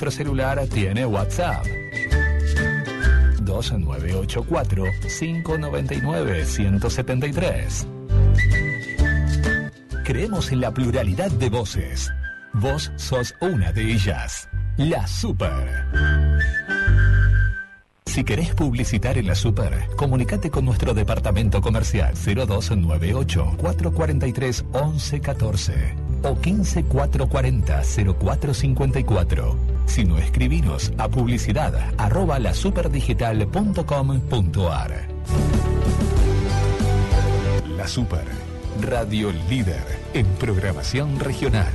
nuestro celular tiene WhatsApp. 2984-599-173. Creemos en la pluralidad de voces. Vos sos una de ellas. La Super. Si querés publicitar en La Super, comunicate con nuestro departamento comercial 0298-443-1114 o 15-440-0454. Si no, escribinos a publicidad@lasuperdigital.com.ar. La Super, radio líder en programación regional.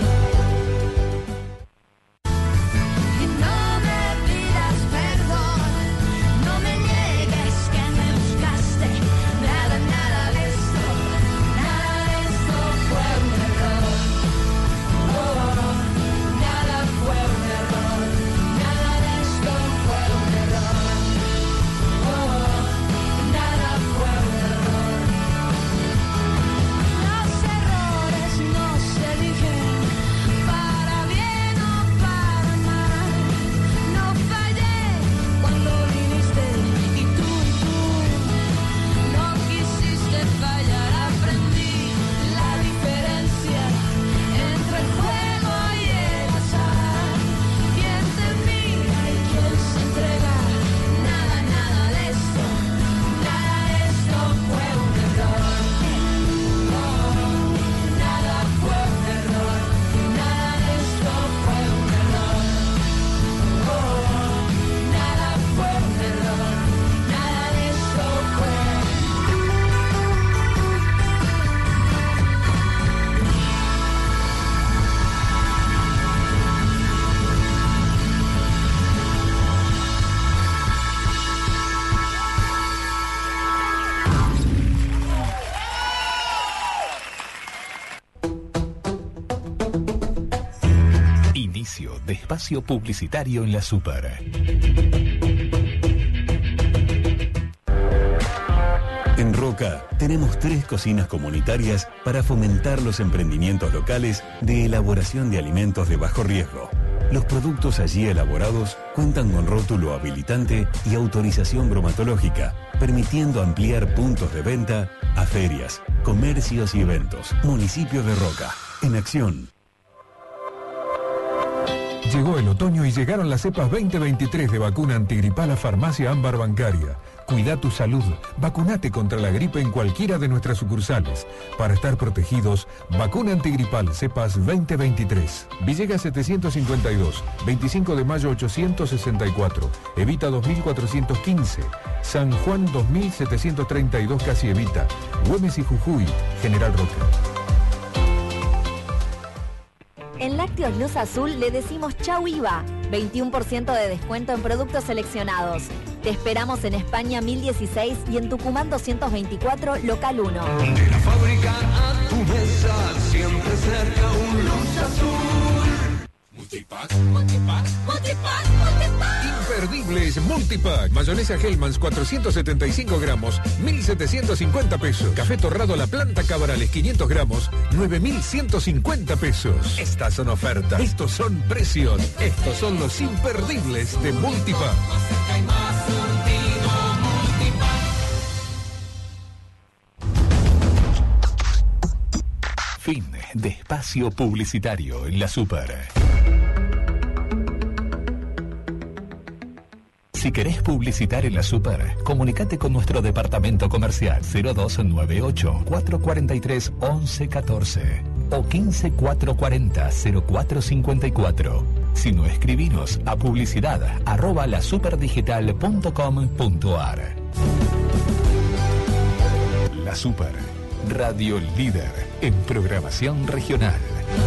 De espacio publicitario en La Super. En Roca tenemos 3 cocinas comunitarias para fomentar los emprendimientos locales de elaboración de alimentos de bajo riesgo. Los productos allí elaborados cuentan con rótulo habilitante y autorización bromatológica, permitiendo ampliar puntos de venta a ferias, comercios y eventos. Municipio de Roca, en acción. Llegó el otoño y llegaron las cepas 2023 de vacuna antigripal a Farmacia Ámbar Bancaria. Cuida tu salud. Vacunate contra la gripe en cualquiera de nuestras sucursales. Para estar protegidos, vacuna antigripal cepas 2023. Villegas 752, 25 de mayo 864, Evita 2415, San Juan 2732 casi Evita, Güemes y Jujuy, General Roca. En Lácteos Luz Azul le decimos chau IVA, 21% de descuento en productos seleccionados. Te esperamos en España 1016 y en Tucumán 224, local 1. De la fábrica a tu mesa, siempre cerca un Luz Azul. Multipack, multipack, multipack, multipack. Imperdibles Multipack. Mayonesa Hellmann's 475 gramos, 1.750 pesos. Café torrado La Planta Cabrales 500 gramos, 9.150 pesos. Estas son ofertas. Estos son precios. Estos son los imperdibles de Multipack. Más cerca y más surtido, Multipack. Fin de espacio publicitario en La Super. Si querés publicitar en La Super, comunicate con nuestro departamento comercial 0298-443-1114 o 15-440-0454. Si no, escribinos a publicidad@lasuperdigital.com.ar. La Super, radio líder en programación regional.